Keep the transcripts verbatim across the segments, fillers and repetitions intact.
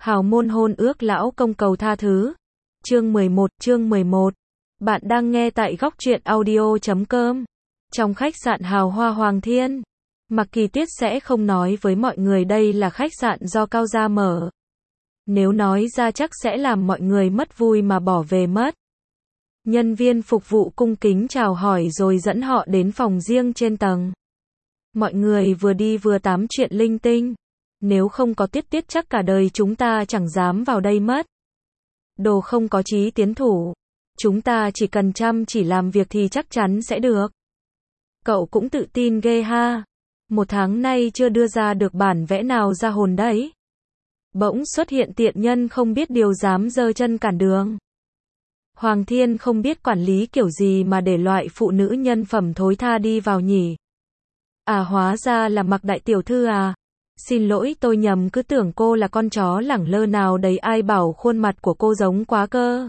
Hào môn hôn ước lão công cầu tha thứ. Chương mười một, chương mười một. Bạn đang nghe tại góc truyện audio chấm com. Trong khách sạn hào hoa Hoàng Thiên, Mạc Kỳ Tuyết sẽ không nói với mọi người đây là khách sạn do Cao gia mở. Nếu nói ra chắc sẽ làm mọi người mất vui mà bỏ về mất. Nhân viên phục vụ cung kính chào hỏi rồi dẫn họ đến phòng riêng trên tầng. Mọi người vừa đi vừa tám chuyện linh tinh. Nếu không có Tuyết Tuyết chắc cả đời chúng ta chẳng dám vào đây mất. Đồ không có chí tiến thủ. Chúng ta chỉ cần chăm chỉ làm việc thì chắc chắn sẽ được. Cậu cũng tự tin ghê ha. Một tháng nay chưa đưa ra được bản vẽ nào ra hồn đấy. Bỗng xuất hiện tiện nhân không biết điều dám giơ chân cản đường. Hoàng Thiên không biết quản lý kiểu gì mà để loại phụ nữ nhân phẩm thối tha đi vào nhỉ. À hóa ra là Mạc đại tiểu thư à. Xin lỗi tôi nhầm cứ tưởng cô là con chó lẳng lơ nào đấy, ai bảo khuôn mặt của cô giống quá cơ.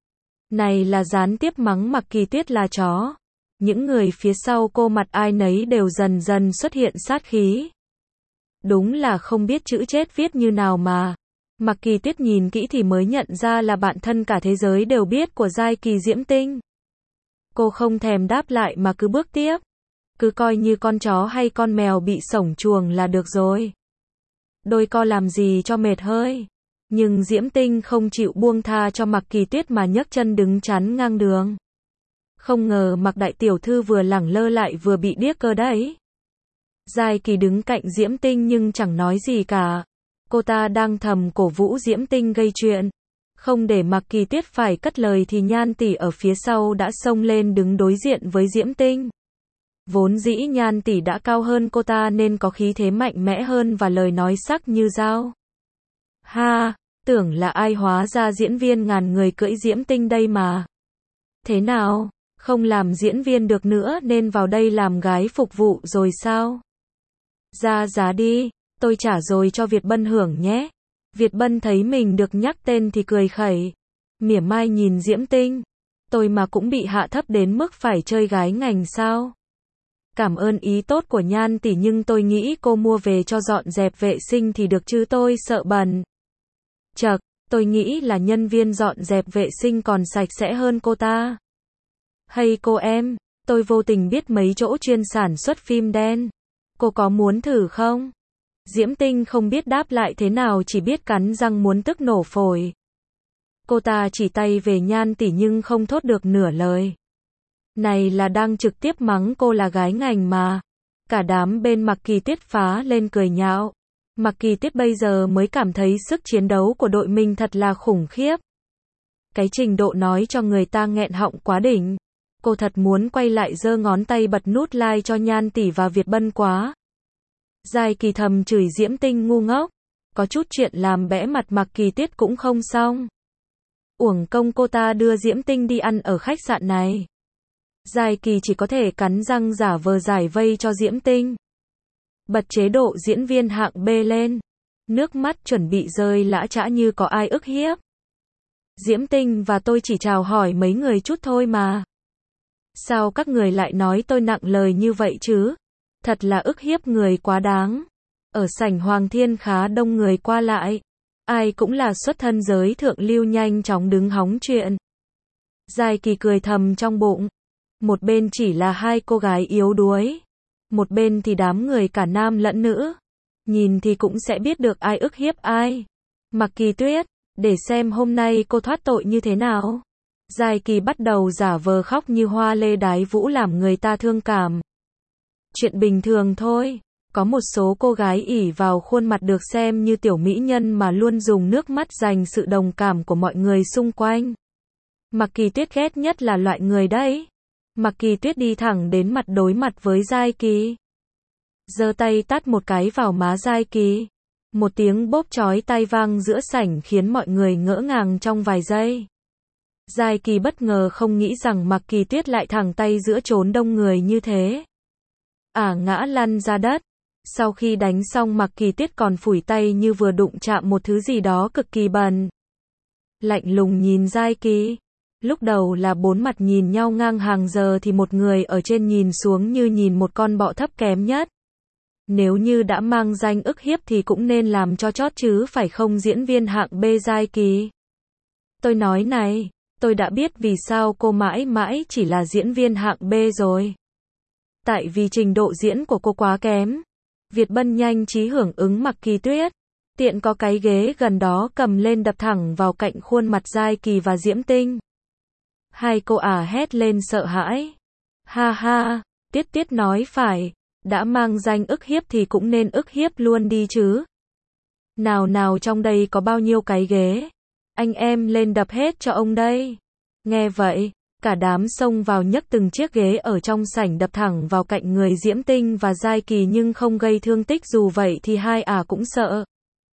Này là gián tiếp mắng Mạc Kỳ Tuyết là chó. Những người phía sau cô mặt ai nấy đều dần dần xuất hiện sát khí. Đúng là không biết chữ chết viết như nào mà. Mạc Kỳ Tuyết nhìn kỹ thì mới nhận ra là bạn thân cả thế giới đều biết của giai kỳ Diễm Tinh. Cô không thèm đáp lại mà cứ bước tiếp. Cứ coi như con chó hay con mèo bị sổng chuồng là được rồi. Đôi co làm gì cho mệt hơi. Nhưng Diễm Tinh không chịu buông tha cho Mạc Kỳ Tuyết mà nhấc chân đứng chắn ngang đường. Không ngờ Mạc đại tiểu thư vừa lẳng lơ lại vừa bị điếc cơ đấy. Giai kỳ đứng cạnh Diễm Tinh nhưng chẳng nói gì cả. Cô ta đang thầm cổ vũ Diễm Tinh gây chuyện. Không để Mạc Kỳ Tuyết phải cất lời thì Nhan tỷ ở phía sau đã xông lên đứng đối diện với Diễm Tinh. Vốn dĩ Nhan tỷ đã cao hơn cô ta nên có khí thế mạnh mẽ hơn và lời nói sắc như dao. Ha, tưởng là ai hóa ra diễn viên ngàn người cưỡi Diễm Tinh đây mà. Thế nào, không làm diễn viên được nữa nên vào đây làm gái phục vụ rồi sao? Ra giá đi, tôi trả rồi cho Việt Bân hưởng nhé. Việt Bân thấy mình được nhắc tên thì cười khẩy. Mỉa mai nhìn Diễm Tinh. Tôi mà cũng bị hạ thấp đến mức phải chơi gái ngành sao? Cảm ơn ý tốt của Nhan tỷ nhưng tôi nghĩ cô mua về cho dọn dẹp vệ sinh thì được chứ tôi sợ bẩn. Chậc, tôi nghĩ là nhân viên dọn dẹp vệ sinh còn sạch sẽ hơn cô ta. Hay cô em, tôi vô tình biết mấy chỗ chuyên sản xuất phim đen. Cô có muốn thử không? Diễm Tinh không biết đáp lại thế nào, chỉ biết cắn răng muốn tức nổ phổi. Cô ta chỉ tay về Nhan tỷ nhưng không thốt được nửa lời. Này là đang trực tiếp mắng cô là gái ngành mà. Cả đám bên Mạc Kỳ Tuyết phá lên cười nhạo. Mạc Kỳ Tuyết bây giờ mới cảm thấy sức chiến đấu của đội mình thật là khủng khiếp. Cái trình độ nói cho người ta nghẹn họng quá đỉnh. Cô thật muốn quay lại giơ ngón tay bật nút like cho Nhan tỷ và Việt Bân quá. Giai kỳ thầm chửi Diễm Tinh ngu ngốc. Có chút chuyện làm bẽ mặt Mạc Kỳ Tuyết cũng không xong. Uổng công cô ta đưa Diễm Tinh đi ăn ở khách sạn này. Giai kỳ chỉ có thể cắn răng giả vờ giải vây cho Diễm Tinh. Bật chế độ diễn viên hạng B lên. Nước mắt chuẩn bị rơi lã chã như có ai ức hiếp. Diễm Tinh và tôi chỉ chào hỏi mấy người chút thôi mà. Sao các người lại nói tôi nặng lời như vậy chứ? Thật là ức hiếp người quá đáng. Ở sảnh Hoàng Thiên khá đông người qua lại. Ai cũng là xuất thân giới thượng lưu nhanh chóng đứng hóng chuyện. Giai kỳ cười thầm trong bụng. Một bên chỉ là hai cô gái yếu đuối. Một bên thì đám người cả nam lẫn nữ. Nhìn thì cũng sẽ biết được ai ức hiếp ai. Mạc Kỳ Tuyết, để xem hôm nay cô thoát tội như thế nào. Giai kỳ bắt đầu giả vờ khóc như hoa lê đái vũ làm người ta thương cảm. Chuyện bình thường thôi. Có một số cô gái ỷ vào khuôn mặt được xem như tiểu mỹ nhân mà luôn dùng nước mắt giành sự đồng cảm của mọi người xung quanh. Mạc Kỳ Tuyết ghét nhất là loại người đấy. Mạc Kỳ Tuyết đi thẳng đến mặt đối mặt với Giai kỳ. Giơ tay tát một cái vào má Giai kỳ. Một tiếng bóp chói tai vang giữa sảnh khiến mọi người ngỡ ngàng trong vài giây. Giai kỳ bất ngờ không nghĩ rằng Mạc Kỳ Tuyết lại thẳng tay giữa chốn đông người như thế. Ả ngã lăn ra đất. Sau khi đánh xong Mạc Kỳ Tuyết còn phủi tay như vừa đụng chạm một thứ gì đó cực kỳ bẩn. Lạnh lùng nhìn Giai kỳ. Lúc đầu là bốn mặt nhìn nhau ngang hàng, giờ thì một người ở trên nhìn xuống như nhìn một con bọ thấp kém nhất. Nếu như đã mang danh ức hiếp thì cũng nên làm cho chót chứ phải không diễn viên hạng B giai kỳ. Tôi nói này, tôi đã biết vì sao cô mãi mãi chỉ là diễn viên hạng B rồi. Tại vì trình độ diễn của cô quá kém. Việt Bân nhanh trí hưởng ứng Mạc Kỳ Tuyết. Tiện có cái ghế gần đó cầm lên đập thẳng vào cạnh khuôn mặt Giai Kỳ và Diễm Tinh. Hai cô ả hét lên sợ hãi. Ha ha, Tiết Tiết nói phải, đã mang danh ức hiếp thì cũng nên ức hiếp luôn đi chứ. Nào nào trong đây có bao nhiêu cái ghế? Anh em lên đập hết cho ông đây. Nghe vậy, cả đám xông vào nhấc từng chiếc ghế ở trong sảnh đập thẳng vào cạnh người Diễm Tinh và Giai Kỳ nhưng không gây thương tích, dù vậy thì hai ả cũng sợ.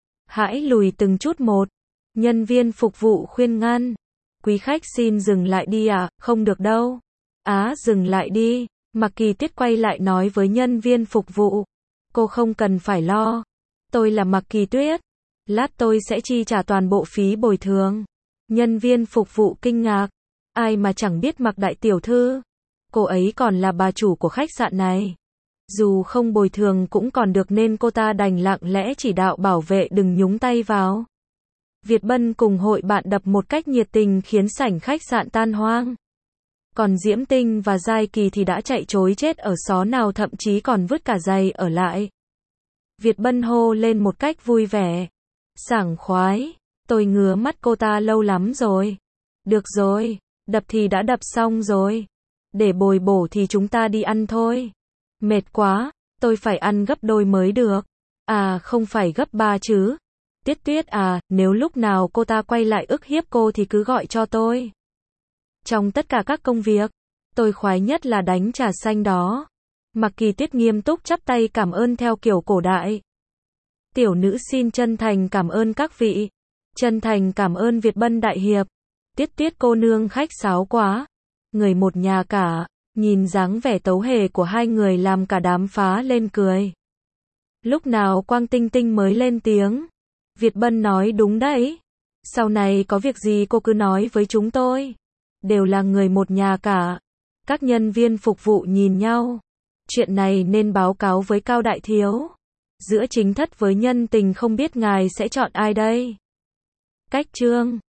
Hãy lùi từng chút một. Nhân viên phục vụ khuyên ngăn. Quý khách xin dừng lại đi ạ, à, không được đâu. Á, dừng lại đi. Mạc Kỳ Tuyết quay lại nói với nhân viên phục vụ. Cô không cần phải lo. Tôi là Mạc Kỳ Tuyết. Lát tôi sẽ chi trả toàn bộ phí bồi thường. Nhân viên phục vụ kinh ngạc. Ai mà chẳng biết Mạc đại tiểu thư. Cô ấy còn là bà chủ của khách sạn này. Dù không bồi thường cũng còn được nên cô ta đành lặng lẽ chỉ đạo bảo vệ đừng nhúng tay vào. Việt Bân cùng hội bạn đập một cách nhiệt tình khiến sảnh khách sạn tan hoang. Còn Diễm Tinh và Giai Kỳ thì đã chạy trối chết ở xó nào, thậm chí còn vứt cả giày ở lại. Việt Bân hô lên một cách vui vẻ. Sảng khoái, tôi ngứa mắt cô ta lâu lắm rồi. Được rồi, đập thì đã đập xong rồi. Để bồi bổ thì chúng ta đi ăn thôi. Mệt quá, tôi phải ăn gấp đôi mới được. À không phải gấp ba chứ. Tiết Tuyết à, nếu lúc nào cô ta quay lại ức hiếp cô thì cứ gọi cho tôi. Trong tất cả các công việc, tôi khoái nhất là đánh trà xanh đó. Mạc Kỳ Tuyết nghiêm túc chắp tay cảm ơn theo kiểu cổ đại. Tiểu nữ xin chân thành cảm ơn các vị. Chân thành cảm ơn Việt Bân đại hiệp. Tiết Tuyết cô nương khách sáo quá. Người một nhà cả. Nhìn dáng vẻ tấu hề của hai người làm cả đám phá lên cười. Lúc nào Quang Tinh Tinh mới lên tiếng. Việt Bân nói đúng đấy. Sau này có việc gì cô cứ nói với chúng tôi. Đều là người một nhà cả. Các nhân viên phục vụ nhìn nhau. Chuyện này nên báo cáo với Cao đại thiếu. Giữa chính thất với nhân tình không biết ngài sẽ chọn ai đây. Cách chương